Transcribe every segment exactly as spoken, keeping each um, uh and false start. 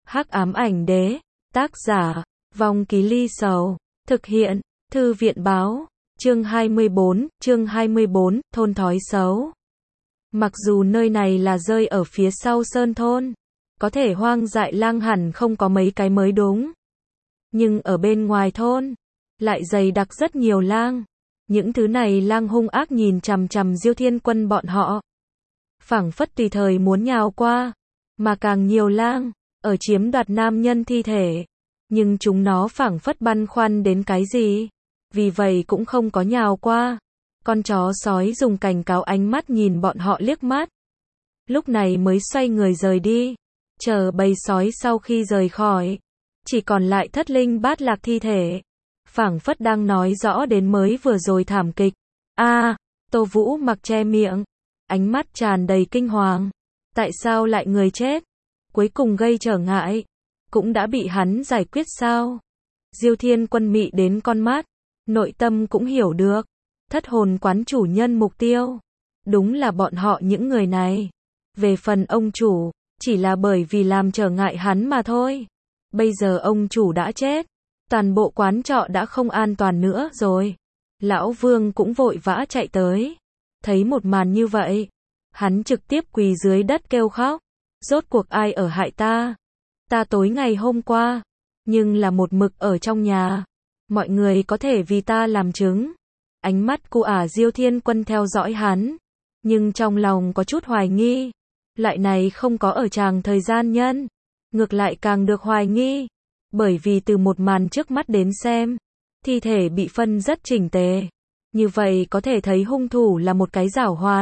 Hắc ám ảnh đế, tác giả, Vong Ký Ly Sầu, thực hiện, Thư viện báo, chương hai mươi bốn, chương hai mươi bốn, thôn thói xấu. Mặc dù nơi này là rơi ở phía sau sơn thôn, có thể hoang dại lang hẳn không có mấy cái mới đúng. Nhưng ở bên ngoài thôn, lại dày đặc rất nhiều lang. Những thứ này lang hung ác nhìn chằm chằm Diêu Thiên Quân bọn họ. Phảng phất tùy thời muốn nhào qua, mà càng nhiều lang, ở chiếm đoạt nam nhân thi thể. Nhưng chúng nó phảng phất băn khoăn đến cái gì, vì vậy cũng không có nhào qua. Con chó sói dùng cảnh cáo ánh mắt nhìn bọn họ liếc mắt. Lúc này mới xoay người rời đi. Chờ bầy sói sau khi rời khỏi, chỉ còn lại thất linh bát lạc thi thể. Phảng phất đang nói rõ đến mới vừa rồi thảm kịch. A, à, Tô Vũ mặc che miệng, ánh mắt tràn đầy kinh hoàng. Tại sao lại người chết? Cuối cùng gây trở ngại, cũng đã bị hắn giải quyết sao? Diêu Thiên Quân mị đến con mắt, nội tâm cũng hiểu được. Thất hồn quán chủ nhân mục tiêu, đúng là bọn họ những người này. Về phần ông chủ, chỉ là bởi vì làm trở ngại hắn mà thôi. Bây giờ ông chủ đã chết, toàn bộ quán trọ đã không an toàn nữa rồi. Lão Vương cũng vội vã chạy tới. Thấy một màn như vậy, hắn trực tiếp quỳ dưới đất kêu khóc. Rốt cuộc ai ở hại ta? Ta tối ngày hôm qua, nhưng là một mực ở trong nhà. Mọi người có thể vì ta làm chứng. Ánh mắt của ả Diêu Thiên Quân theo dõi hắn, nhưng trong lòng có chút hoài nghi. Loại này không có ở tràng thời gian nhân, ngược lại càng được hoài nghi. Bởi vì từ một màn trước mắt đến xem, thi thể bị phân rất chỉnh tề. Như vậy có thể thấy hung thủ là một cái giảo hoạt,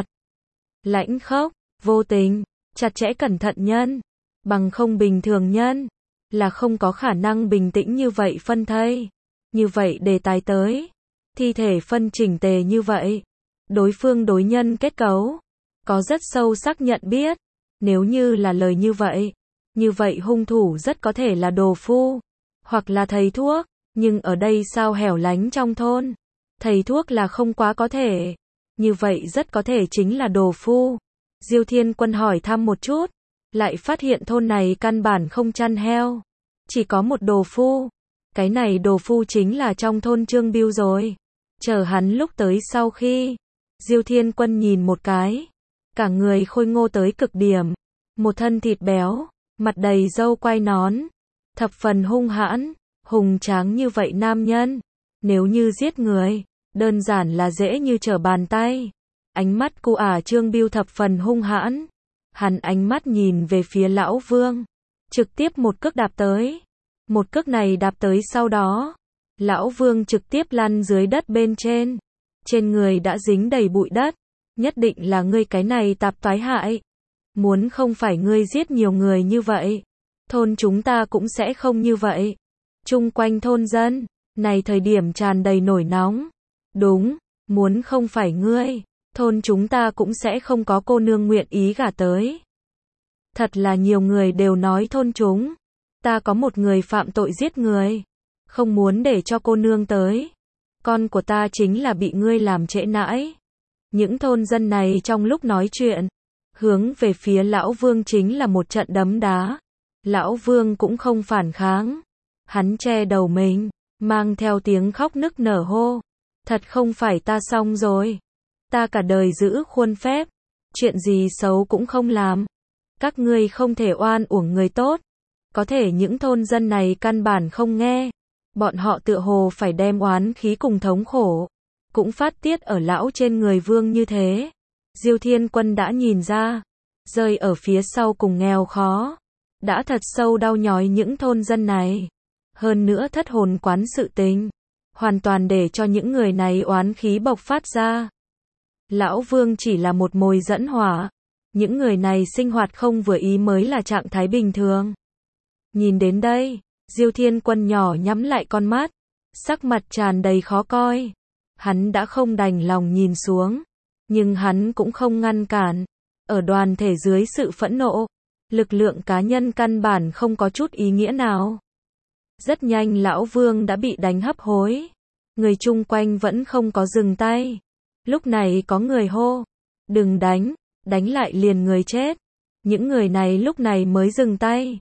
lãnh khốc, vô tình, chặt chẽ cẩn thận nhân. Bằng không bình thường nhân, là không có khả năng bình tĩnh như vậy phân thây. Như vậy đề tài tới, thi thể phân chỉnh tề như vậy, đối phương đối nhân kết cấu, có rất sâu sắc nhận biết. Nếu như là lời như vậy, như vậy hung thủ rất có thể là đồ phu, hoặc là thầy thuốc. Nhưng ở đây sao hẻo lánh trong thôn, thầy thuốc là không quá có thể. Như vậy rất có thể chính là đồ phu. Diêu Thiên Quân hỏi thăm một chút, lại phát hiện thôn này căn bản không chăn heo, chỉ có một đồ phu. Cái này đồ phu chính là trong thôn Trương Biêu rồi. Chờ hắn lúc tới sau khi, Diêu Thiên Quân nhìn một cái, cả người khôi ngô tới cực điểm, một thân thịt béo, mặt đầy râu quai nón, thập phần hung hãn, hùng tráng như vậy nam nhân, nếu như giết người, đơn giản là dễ như trở bàn tay. Ánh mắt của ả Trương Biêu thập phần hung hãn, hắn ánh mắt nhìn về phía lão Vương, trực tiếp một cước đạp tới. Một cước này đạp tới sau đó, lão Vương trực tiếp lăn dưới đất bên trên, trên người đã dính đầy bụi đất. Nhất định là ngươi cái này tạp toái hại, muốn không phải ngươi giết nhiều người như vậy, thôn chúng ta cũng sẽ không như vậy. Chung quanh thôn dân, này thời điểm tràn đầy nổi nóng. Đúng, muốn không phải ngươi, thôn chúng ta cũng sẽ không có cô nương nguyện ý gả tới. Thật là nhiều người đều nói thôn chúng ta có một người phạm tội giết người, không muốn để cho cô nương tới. Con của ta chính là bị ngươi làm trễ nãi. Những thôn dân này trong lúc nói chuyện, hướng về phía lão Vương chính là một trận đấm đá. Lão Vương cũng không phản kháng, hắn che đầu mình, mang theo tiếng khóc nức nở hô. Thật không phải ta xong rồi. Ta cả đời giữ khuôn phép, chuyện gì xấu cũng không làm. Các ngươi không thể oan uổng người tốt. Có thể những thôn dân này căn bản không nghe. Bọn họ tựa hồ phải đem oán khí cùng thống khổ, cũng phát tiết ở lão trên người Vương như thế. Diêu Thiên Quân đã nhìn ra, rơi ở phía sau cùng nghèo khó, đã thật sâu đau nhói những thôn dân này. Hơn nữa thất hồn quán sự tình, hoàn toàn để cho những người này oán khí bộc phát ra. Lão Vương chỉ là một mồi dẫn hỏa, những người này sinh hoạt không vừa ý mới là trạng thái bình thường. Nhìn đến đây, Diêu Thiên Quân nhỏ nhắm lại con mắt, sắc mặt tràn đầy khó coi. Hắn đã không đành lòng nhìn xuống, nhưng hắn cũng không ngăn cản. Ở đoàn thể dưới sự phẫn nộ, lực lượng cá nhân căn bản không có chút ý nghĩa nào. Rất nhanh lão Vương đã bị đánh hấp hối. Người chung quanh vẫn không có dừng tay. Lúc này có người hô, đừng đánh, đánh lại liền người chết. Những người này lúc này mới dừng tay.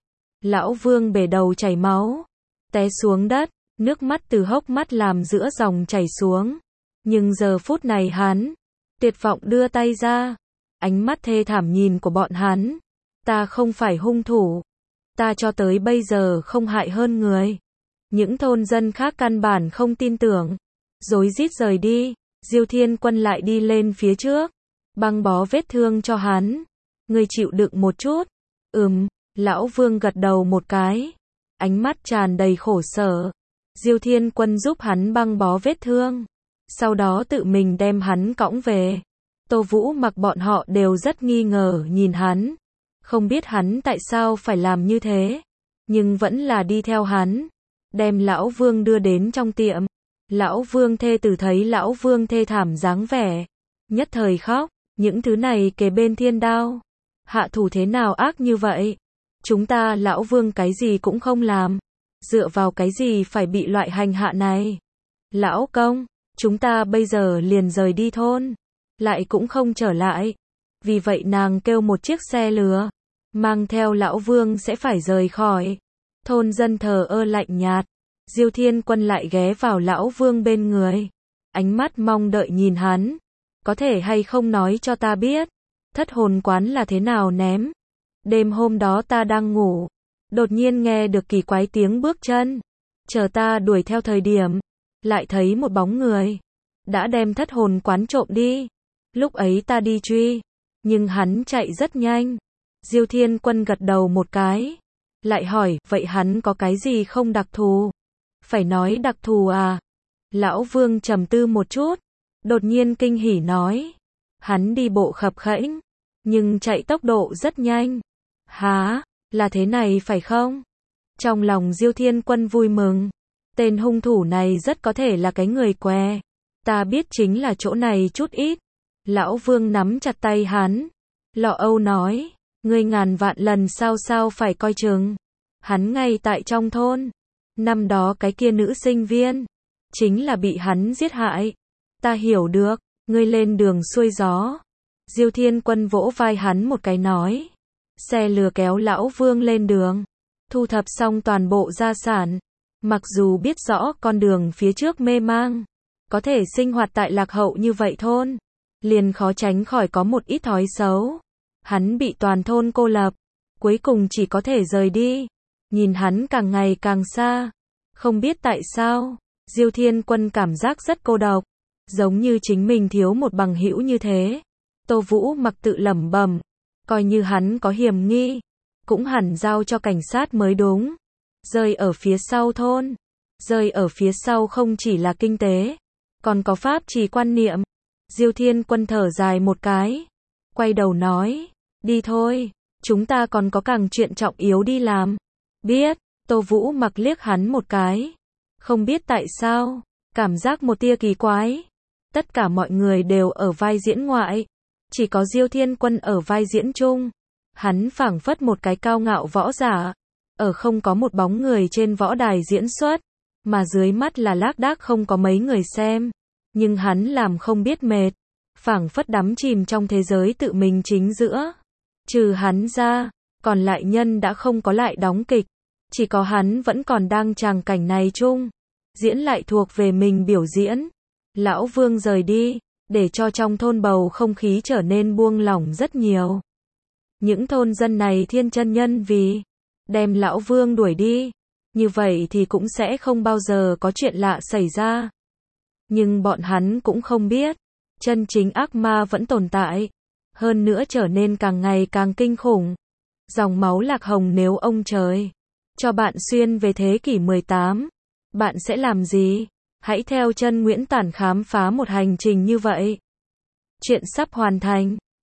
Lão Vương bể đầu chảy máu, té xuống đất, nước mắt từ hốc mắt làm giữa dòng chảy xuống. Nhưng giờ phút này hắn tuyệt vọng đưa tay ra, ánh mắt thê thảm nhìn của bọn hắn. Ta không phải hung thủ, ta cho tới bây giờ không hại hơn người. Những thôn dân khác căn bản không tin tưởng, rối rít rời đi. Diêu Thiên Quân lại đi lên phía trước, băng bó vết thương cho hắn. Ngươi chịu đựng một chút. Ừm, Lão Vương gật đầu một cái, ánh mắt tràn đầy khổ sở. Diêu Thiên Quân giúp hắn băng bó vết thương, sau đó tự mình đem hắn cõng về. Tô Vũ Mặc bọn họ đều rất nghi ngờ nhìn hắn, không biết hắn tại sao phải làm như thế, nhưng vẫn là đi theo hắn, đem Lão Vương đưa đến trong tiệm. Lão Vương thê tử thấy Lão Vương thê thảm dáng vẻ, nhất thời khóc. Những thứ này kề bên thiên đao, hạ thủ thế nào ác như vậy? Chúng ta Lão Vương cái gì cũng không làm, dựa vào cái gì phải bị loại hành hạ này? Lão công, chúng ta bây giờ liền rời đi thôn, lại cũng không trở lại. Vì vậy nàng kêu một chiếc xe lừa, mang theo Lão Vương sẽ phải rời khỏi. Thôn dân thờ ơ lạnh nhạt. Diêu Thiên Quân lại ghé vào Lão Vương bên người, ánh mắt mong đợi nhìn hắn. Có thể hay không nói cho ta biết, thất hồn quán là thế nào ném? Đêm hôm đó ta đang ngủ, đột nhiên nghe được kỳ quái tiếng bước chân. Chờ ta đuổi theo thời điểm, lại thấy một bóng người đã đem thất hồn quán trộm đi. Lúc ấy ta đi truy, nhưng hắn chạy rất nhanh. Diêu Thiên Quân gật đầu một cái, lại hỏi, vậy hắn có cái gì không đặc thù? Phải nói đặc thù à? Lão Vương trầm tư một chút, đột nhiên kinh hỉ nói, hắn đi bộ khập khẽnh, nhưng chạy tốc độ rất nhanh. Hả, là thế này phải không? Trong lòng Diêu Thiên Quân vui mừng, tên hung thủ này rất có thể là cái người què. Ta biết chính là chỗ này chút ít. Lão Vương nắm chặt tay hắn, lo âu nói, ngươi ngàn vạn lần sao sao phải coi chừng. Hắn ngay tại trong thôn, năm đó cái kia nữ sinh viên, chính là bị hắn giết hại. Ta hiểu được, ngươi lên đường xuôi gió. Diêu Thiên Quân vỗ vai hắn một cái nói. Xe lừa kéo Lão Vương lên đường, thu thập xong toàn bộ gia sản. Mặc dù biết rõ con đường phía trước mê mang, có thể sinh hoạt tại lạc hậu như vậy thôn, liền khó tránh khỏi có một ít thói xấu. Hắn bị toàn thôn cô lập, cuối cùng chỉ có thể rời đi. Nhìn hắn càng ngày càng xa, không biết tại sao, Diêu Thiên Quân cảm giác rất cô độc, giống như chính mình thiếu một bằng hữu như thế. Tô Vũ Mặc tự lẩm bẩm, coi như hắn có hiểm nghi, cũng hẳn giao cho cảnh sát mới đúng. Rơi ở phía sau thôn, rơi ở phía sau không chỉ là kinh tế, còn có pháp trì quan niệm. Diêu Thiên Quân thở dài một cái, quay đầu nói, đi thôi, chúng ta còn có càng chuyện trọng yếu đi làm. Biết. Tô Vũ Mặc liếc hắn một cái, không biết tại sao, cảm giác một tia kỳ quái. Tất cả mọi người đều ở vai diễn ngoại, chỉ có Diêu Thiên Quân ở vai diễn chung. Hắn phảng phất một cái cao ngạo võ giả, ở không có một bóng người trên võ đài diễn xuất, mà dưới mắt là lác đác không có mấy người xem. Nhưng hắn làm không biết mệt, phảng phất đắm chìm trong thế giới tự mình chính giữa. Trừ hắn ra, còn lại nhân đã không có lại đóng kịch, chỉ có hắn vẫn còn đang tràng cảnh này chung, diễn lại thuộc về mình biểu diễn. Lão Vương rời đi, để cho trong thôn bầu không khí trở nên buông lỏng rất nhiều. Những thôn dân này thiên chân nhân vì đem Lão Vương đuổi đi, như vậy thì cũng sẽ không bao giờ có chuyện lạ xảy ra. Nhưng bọn hắn cũng không biết, chân chính ác ma vẫn tồn tại, hơn nữa trở nên càng ngày càng kinh khủng. Dòng máu lạc hồng, nếu ông trời cho bạn xuyên về thế kỷ mười tám, bạn sẽ làm gì? Hãy theo chân Nguyễn Tản khám phá một hành trình như vậy. Chuyện sắp hoàn thành.